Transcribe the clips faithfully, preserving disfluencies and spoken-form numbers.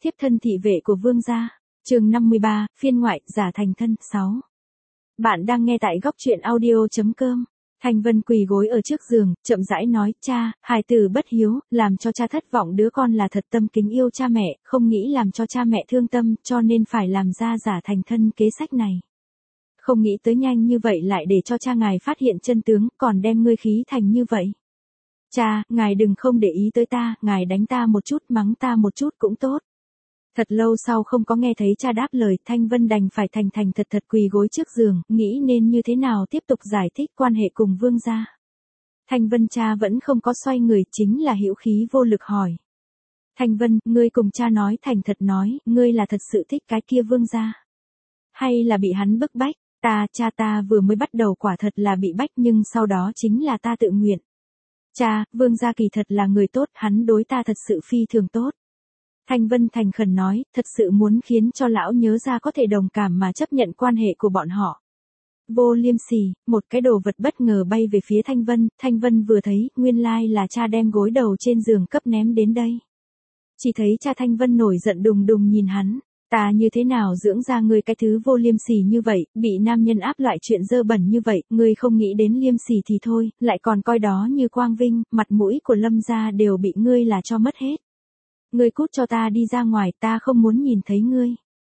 Thiếp thân thị vệ của vương gia. Chương năm mươi ba, phiên ngoại, giả thành thân, sáu. Bạn đang nghe tại góc truyện audio.com. Thanh Vân quỳ gối ở trước giường, chậm rãi nói, cha, hài tử bất hiếu, làm cho cha thất vọng, đứa con là thật tâm kính yêu cha mẹ, không nghĩ làm cho cha mẹ thương tâm, cho nên phải làm ra giả thành thân kế sách này. Không nghĩ tới nhanh như vậy lại để cho cha ngài phát hiện chân tướng, còn đem ngươi khí thành như vậy. Cha, ngài đừng không để ý tới ta, ngài đánh ta một chút, mắng ta một chút cũng tốt. Thật lâu sau không có nghe thấy cha đáp lời, Thanh Vân đành phải thành thành thật thật quỳ gối trước giường, nghĩ nên như thế nào tiếp tục giải thích quan hệ cùng vương gia. Thanh Vân cha vẫn không có xoay người, chính là hữu khí vô lực hỏi. Thanh Vân, ngươi cùng cha nói thành thật nói, ngươi là thật sự thích cái kia vương gia. Hay là bị hắn bức bách, ta, cha ta vừa mới bắt đầu quả thật là bị bách nhưng sau đó chính là ta tự nguyện. Cha, vương gia kỳ thật là người tốt, hắn đối ta thật sự phi thường tốt. Thanh Vân thành khẩn nói, thật sự muốn khiến cho lão nhớ ra có thể đồng cảm mà chấp nhận quan hệ của bọn họ. Vô liêm sỉ, một cái đồ vật bất ngờ bay về phía Thanh Vân, Thanh Vân vừa thấy, nguyên lai là cha đem gối đầu trên giường cấp ném đến đây. Chỉ thấy cha Thanh Vân nổi giận đùng đùng nhìn hắn, ta như thế nào dưỡng ra ngươi cái thứ vô liêm sỉ như vậy, bị nam nhân áp loại chuyện dơ bẩn như vậy, ngươi không nghĩ đến liêm sỉ thì thôi, lại còn coi đó như quang vinh, mặt mũi của Lâm gia đều bị ngươi là cho mất hết. Ngươi cút cho ta đi ra ngoài, ta không muốn nhìn thấy ngươi.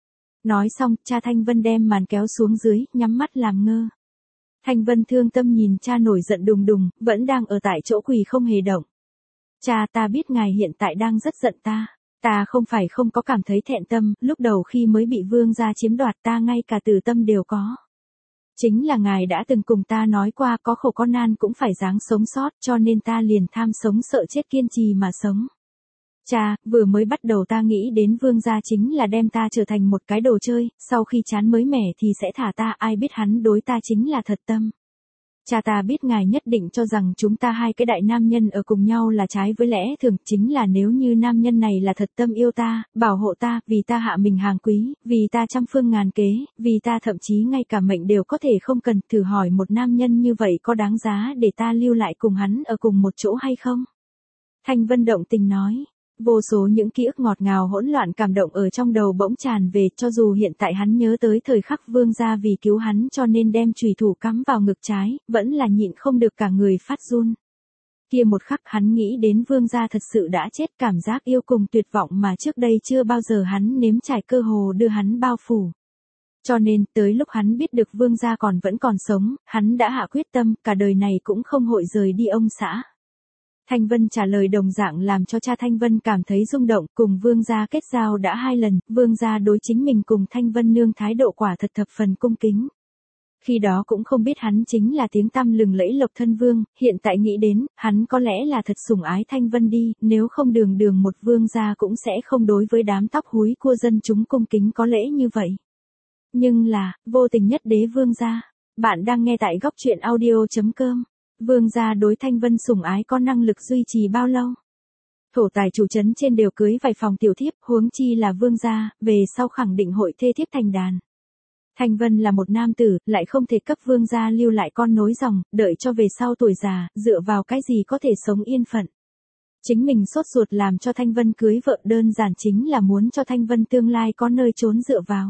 Nói xong, cha Thanh Vân đem màn kéo xuống dưới, nhắm mắt làm ngơ. Thanh Vân thương tâm nhìn cha nổi giận đùng đùng, vẫn đang ở tại chỗ quỳ không hề động. Cha, ta biết ngài hiện tại đang rất giận ta. Ta không phải không có cảm thấy thẹn tâm, lúc đầu khi mới bị vương gia chiếm đoạt ta ngay cả từ tâm đều có. Chính là ngài đã từng cùng ta nói qua có khổ có nan cũng phải ráng sống sót, cho nên ta liền tham sống sợ chết kiên trì mà sống. Cha, vừa mới bắt đầu ta nghĩ đến vương gia chính là đem ta trở thành một cái đồ chơi, sau khi chán mới mẻ thì sẽ thả ta, ai biết hắn đối ta chính là thật tâm. Cha, ta biết ngài nhất định cho rằng chúng ta hai cái đại nam nhân ở cùng nhau là trái với lẽ thường, chính là nếu như nam nhân này là thật tâm yêu ta, bảo hộ ta, vì ta hạ mình hàng quý, vì ta trăm phương ngàn kế, vì ta thậm chí ngay cả mệnh đều có thể không cần, thử hỏi một nam nhân như vậy có đáng giá để ta lưu lại cùng hắn ở cùng một chỗ hay không? Thanh Vân động tình nói. Vô số những ký ức ngọt ngào hỗn loạn cảm động ở trong đầu bỗng tràn về, cho dù hiện tại hắn nhớ tới thời khắc vương gia vì cứu hắn cho nên đem chùy thủ cắm vào ngực trái, vẫn là nhịn không được cả người phát run. Kia một khắc hắn nghĩ đến vương gia thật sự đã chết, cảm giác yêu cùng tuyệt vọng mà trước đây chưa bao giờ hắn nếm trải cơ hồ đưa hắn bao phủ. Cho nên, tới lúc hắn biết được vương gia còn vẫn còn sống, hắn đã hạ quyết tâm, cả đời này cũng không hội rời đi ông xã. Thanh Vân trả lời đồng dạng làm cho cha Thanh Vân cảm thấy rung động, cùng vương gia kết giao đã hai lần, vương gia đối chính mình cùng Thanh Vân nương thái độ quả thật thập phần cung kính. Khi đó cũng không biết hắn chính là tiếng tăm lừng lẫy Lộc Thân Vương, hiện tại nghĩ đến, hắn có lẽ là thật sủng ái Thanh Vân đi, nếu không đường đường một vương gia cũng sẽ không đối với đám tóc húi cua dân chúng cung kính có lễ như vậy. Nhưng là, vô tình nhất đế vương gia. Bạn đang nghe tại góc truyện audio.com. Vương gia đối Thanh Vân sủng ái có năng lực duy trì bao lâu? Thổ tài chủ trấn trên đều cưới vài phòng tiểu thiếp, huống chi là vương gia, về sau khẳng định hội thê thiếp thành đàn. Thanh Vân là một nam tử, lại không thể cấp vương gia lưu lại con nối dòng, đợi cho về sau tuổi già, dựa vào cái gì có thể sống yên phận. Chính mình sốt ruột làm cho Thanh Vân cưới vợ đơn giản chính là muốn cho Thanh Vân tương lai có nơi trốn dựa vào.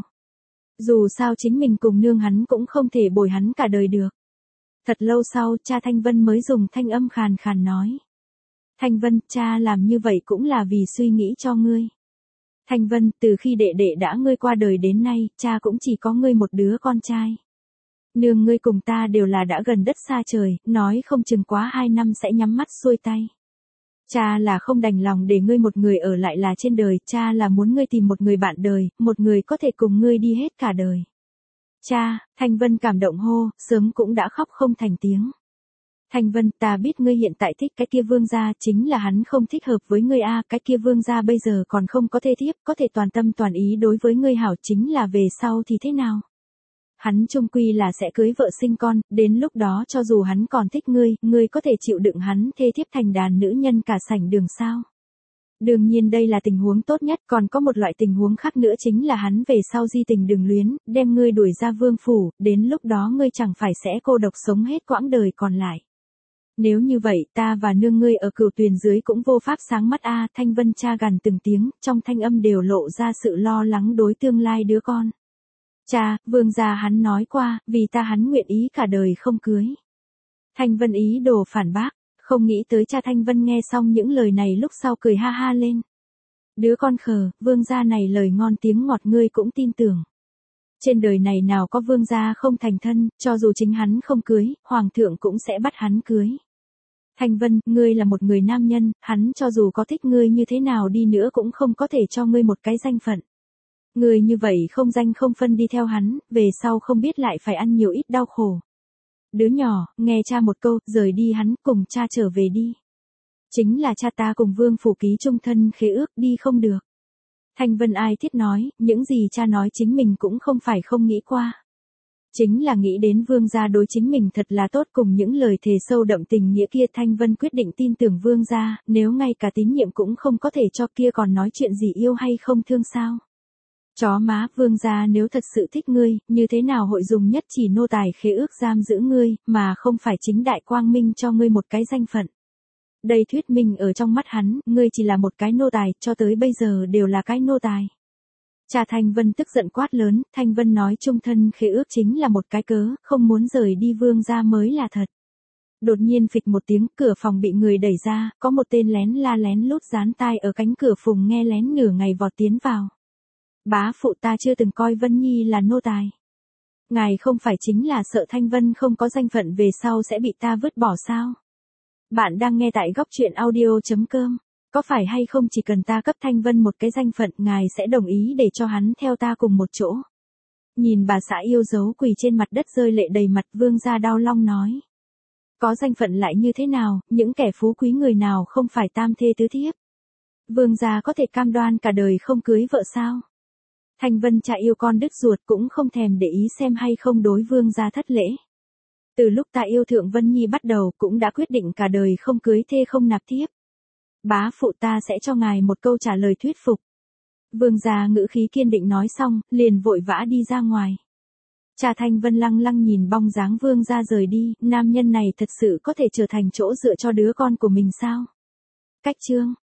Dù sao chính mình cùng nương hắn cũng không thể bồi hắn cả đời được. Thật lâu sau, cha Thanh Vân mới dùng thanh âm khàn khàn nói. Thanh Vân, cha làm như vậy cũng là vì suy nghĩ cho ngươi. Thanh Vân, từ khi đệ đệ đã ngươi qua đời đến nay, cha cũng chỉ có ngươi một đứa con trai. Nương ngươi cùng ta đều là đã gần đất xa trời, nói không chừng quá hai năm sẽ nhắm mắt xuôi tay. Cha là không đành lòng để ngươi một người ở lại là trên đời, cha là muốn ngươi tìm một người bạn đời, một người có thể cùng ngươi đi hết cả đời. Cha, Thanh Vân cảm động hô, sớm cũng đã khóc không thành tiếng. Thanh Vân, ta biết ngươi hiện tại thích cái kia vương gia, chính là hắn không thích hợp với ngươi a, cái kia vương gia bây giờ còn không có thê thiếp, có thể toàn tâm toàn ý đối với ngươi hảo, chính là về sau thì thế nào? Hắn chung quy là sẽ cưới vợ sinh con, đến lúc đó cho dù hắn còn thích ngươi, ngươi có thể chịu đựng hắn thê thiếp thành đàn nữ nhân cả sảnh đường sao? Đương nhiên đây là tình huống tốt nhất, còn có một loại tình huống khác nữa chính là hắn về sau di tình đừng luyến, đem ngươi đuổi ra vương phủ, đến lúc đó ngươi chẳng phải sẽ cô độc sống hết quãng đời còn lại. Nếu như vậy ta và nương ngươi ở Cửu Tuyền dưới cũng vô pháp sáng mắt a. Thanh Vân cha gằn từng tiếng, trong thanh âm đều lộ ra sự lo lắng đối tương lai đứa con. Cha, vương gia hắn nói qua, vì ta hắn nguyện ý cả đời không cưới. Thanh Vân ý đồ phản bác, không nghĩ tới cha Thanh Vân nghe xong những lời này lúc sau cười ha ha lên. Đứa con khờ, vương gia này lời ngon tiếng ngọt ngươi cũng tin tưởng. Trên đời này nào có vương gia không thành thân, cho dù chính hắn không cưới, hoàng thượng cũng sẽ bắt hắn cưới. Thanh Vân, ngươi là một người nam nhân, hắn cho dù có thích ngươi như thế nào đi nữa cũng không có thể cho ngươi một cái danh phận. Ngươi như vậy không danh không phân đi theo hắn, về sau không biết lại phải ăn nhiều ít đau khổ. Đứa nhỏ, nghe cha một câu, rời đi hắn, cùng cha trở về đi. Chính là cha ta cùng vương phủ ký chung thân khế ước, đi không được. Thanh Vân ai thiết nói, những gì cha nói chính mình cũng không phải không nghĩ qua. Chính là nghĩ đến vương gia đối chính mình thật là tốt cùng những lời thề sâu đậm tình nghĩa kia. Thanh Vân quyết định tin tưởng vương gia, nếu ngay cả tín nhiệm cũng không có thể cho kia còn nói chuyện gì yêu hay không thương sao. Chó má, vương gia nếu thật sự thích ngươi, như thế nào hội dùng nhất chỉ nô tài khế ước giam giữ ngươi, mà không phải chính đại quang minh cho ngươi một cái danh phận. Đây thuyết minh ở trong mắt hắn, ngươi chỉ là một cái nô tài, cho tới bây giờ đều là cái nô tài. Cha Thanh Vân tức giận quát lớn, Thanh Vân nói chung thân khế ước chính là một cái cớ, không muốn rời đi vương gia mới là thật. Đột nhiên phịch một tiếng, cửa phòng bị người đẩy ra, có một tên lén la lén lút dán tai ở cánh cửa phùng nghe lén nửa ngày vọt tiến vào. Bá phụ, ta chưa từng coi Vân Nhi là nô tài. Ngài không phải chính là sợ Thanh Vân không có danh phận về sau sẽ bị ta vứt bỏ sao? Bạn đang nghe tại góc truyện audio chấm com. Có phải hay không chỉ cần ta cấp Thanh Vân một cái danh phận, ngài sẽ đồng ý để cho hắn theo ta cùng một chỗ? Nhìn bà xã yêu dấu quỳ trên mặt đất rơi lệ đầy mặt, vương gia đau long nói. Có danh phận lại như thế nào, những kẻ phú quý người nào không phải tam thê tứ thiếp? Vương gia có thể cam đoan cả đời không cưới vợ sao? Thanh Vân cha yêu con đứt ruột cũng không thèm để ý xem hay không đối vương gia thất lễ. Từ lúc ta yêu thượng Vân Nhi bắt đầu cũng đã quyết định cả đời không cưới thê không nạp thiếp. Bá phụ, ta sẽ cho ngài một câu trả lời thuyết phục. Vương gia ngữ khí kiên định nói xong, liền vội vã đi ra ngoài. Cha Thanh Vân lăng lăng nhìn bóng dáng vương gia rời đi, nam nhân này thật sự có thể trở thành chỗ dựa cho đứa con của mình sao? Cách chương